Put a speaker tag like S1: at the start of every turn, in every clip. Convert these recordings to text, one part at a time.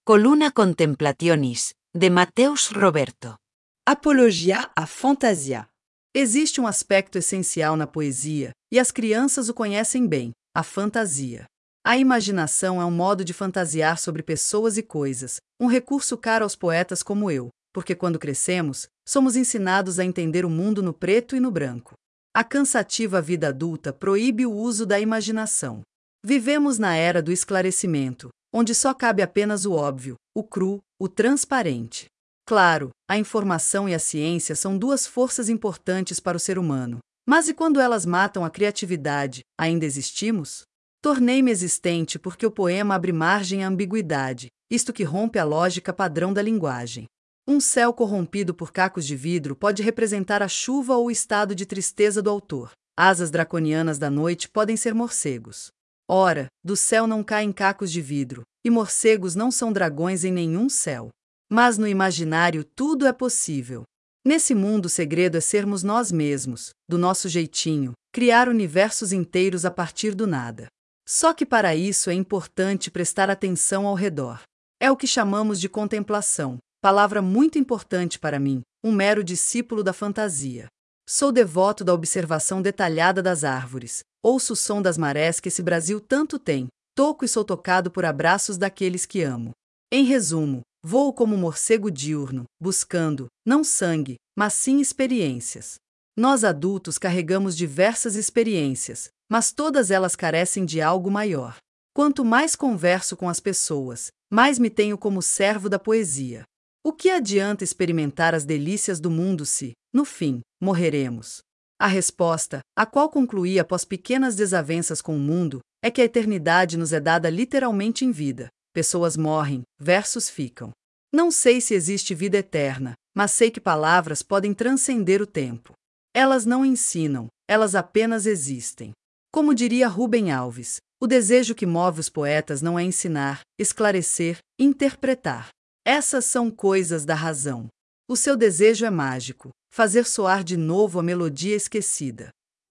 S1: Coluna Contemplationis, de Mateus Roberto.
S2: Apologia à fantasia. Existe um aspecto essencial na poesia, e as crianças o conhecem bem: a fantasia. A imaginação é um modo de fantasiar sobre pessoas e coisas, um recurso caro aos poetas como eu, porque quando crescemos, somos ensinados a entender o mundo no preto e no branco. A cansativa vida adulta proíbe o uso da imaginação. Vivemos na era do esclarecimento, onde só cabe apenas o óbvio, o cru, o transparente. Claro, a informação e a ciência são duas forças importantes para o ser humano, mas e quando elas matam a criatividade, ainda existimos? Tornei-me existente porque o poema abre margem à ambiguidade, isto que rompe a lógica padrão da linguagem. Um céu corrompido por cacos de vidro pode representar a chuva ou o estado de tristeza do autor. Asas draconianas da noite podem ser morcegos. Ora, do céu não caem cacos de vidro, e morcegos não são dragões em nenhum céu. Mas no imaginário tudo é possível. Nesse mundo o segredo é sermos nós mesmos, do nosso jeitinho, criar universos inteiros a partir do nada. Só que para isso é importante prestar atenção ao redor. É o que chamamos de contemplação, palavra muito importante para mim, um mero discípulo da fantasia. Sou devoto da observação detalhada das árvores, ouço o som das marés que esse Brasil tanto tem, toco e sou tocado por abraços daqueles que amo. Em resumo, voo como morcego diurno, buscando, não sangue, mas sim experiências. Nós adultos carregamos diversas experiências, mas todas elas carecem de algo maior. Quanto mais converso com as pessoas, mais me tenho como servo da poesia. O que adianta experimentar as delícias do mundo se, no fim, morreremos? A resposta, a qual concluí após pequenas desavenças com o mundo, é que a eternidade nos é dada literalmente em vida. Pessoas morrem, versos ficam. Não sei se existe vida eterna, mas sei que palavras podem transcender o tempo. Elas não ensinam, elas apenas existem. Como diria Rubem Alves, o desejo que move os poetas não é ensinar, esclarecer, interpretar. Essas são coisas da razão. O seu desejo é mágico, fazer soar de novo a melodia esquecida.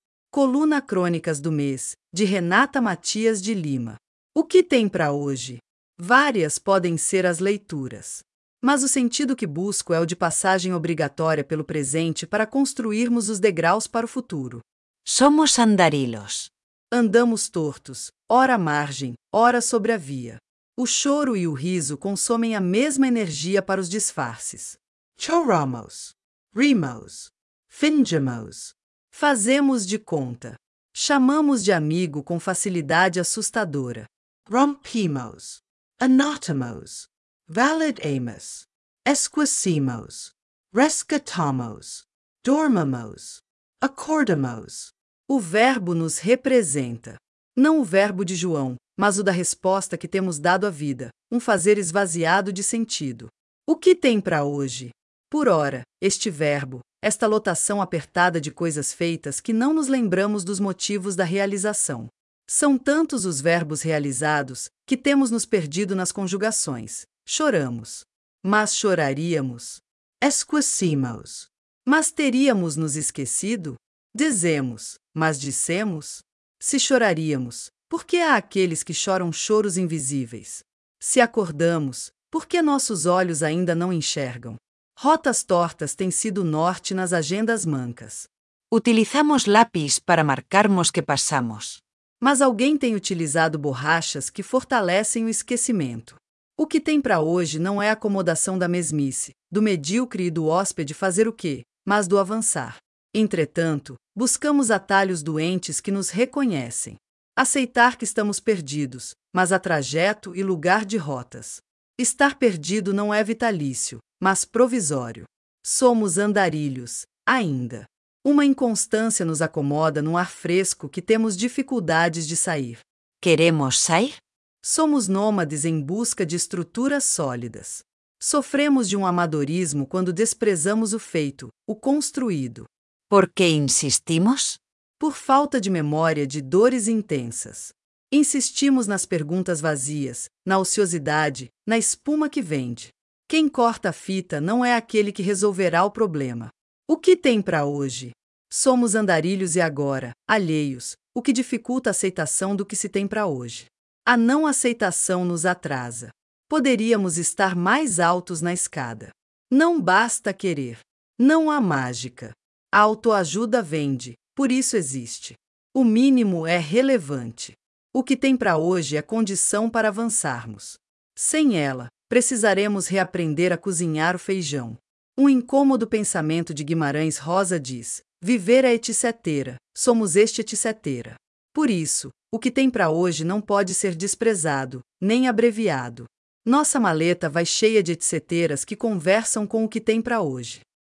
S2: Coluna Crônicas do Mês, de Renata Matias de Lima. O que tem para hoje? Várias podem ser as leituras. Mas o sentido que busco é o de passagem obrigatória pelo presente para construirmos os degraus para o futuro.
S1: Somos andarilhos.
S2: Andamos tortos, ora à margem, ora sobre a via. O choro e o riso consomem a mesma energia para os disfarces. Choramos, rimos, fingimos. Fazemos de conta. Chamamos de amigo com facilidade assustadora. Rompimos, anotamos, validamos, esquecimos, rescatamos, dormamos, acordamos. O verbo nos representa. Não o verbo de João, mas o da resposta que temos dado à vida, um fazer esvaziado de sentido. O que tem para hoje? Por ora, este verbo, esta lotação apertada de coisas feitas que não nos lembramos dos motivos da realização. São tantos os verbos realizados que temos nos perdido nas conjugações. Choramos. Mas choraríamos. Esquecimos. Mas teríamos nos esquecido? Dizemos, mas dissemos? Se choraríamos, por que há aqueles que choram choros invisíveis? Se acordamos, por que nossos olhos ainda não enxergam? Rotas tortas têm sido o norte nas agendas mancas.
S1: Utilizamos lápis para marcarmos que passamos.
S2: Mas alguém tem utilizado borrachas que fortalecem o esquecimento. O que tem para hoje não é a acomodação da mesmice, do medíocre e do hóspede fazer o quê, mas do avançar. Entretanto, buscamos atalhos doentes que nos reconhecem. Aceitar que estamos perdidos, mas há trajeto e lugar de rotas. Estar perdido não é vitalício, mas provisório. Somos andarilhos, ainda. Uma inconstância nos acomoda num ar fresco que temos dificuldades de sair.
S1: Queremos sair?
S2: Somos nômades em busca de estruturas sólidas. Sofremos de um amadorismo quando desprezamos o feito, o construído.
S1: Por que insistimos?
S2: Por falta de memória de dores intensas. Insistimos nas perguntas vazias, na ociosidade, na espuma que vende. Quem corta a fita não é aquele que resolverá o problema. O que tem para hoje? Somos andarilhos e agora, alheios, o que dificulta a aceitação do que se tem para hoje. A não aceitação nos atrasa. Poderíamos estar mais altos na escada. Não basta querer. Não há mágica. A autoajuda vende, por isso existe. O mínimo é relevante. O que tem para hoje é condição para avançarmos. Sem ela, precisaremos reaprender a cozinhar o feijão. Um incômodo pensamento de Guimarães Rosa diz: viver é etc. Somos este etc. Por isso, o que tem para hoje não pode ser desprezado, nem abreviado. Nossa maleta vai cheia de etceteras que conversam com o que tem para hoje.